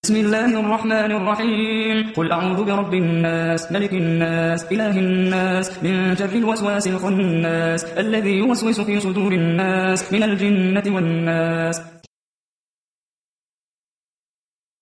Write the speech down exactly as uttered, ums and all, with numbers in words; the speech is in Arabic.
بسم الله الرحمن الرحيم قل أعوذ برب الناس ملك الناس إله الناس من شر الوسواس الخناس الذي يوسوس في صدور الناس من الجنة والناس.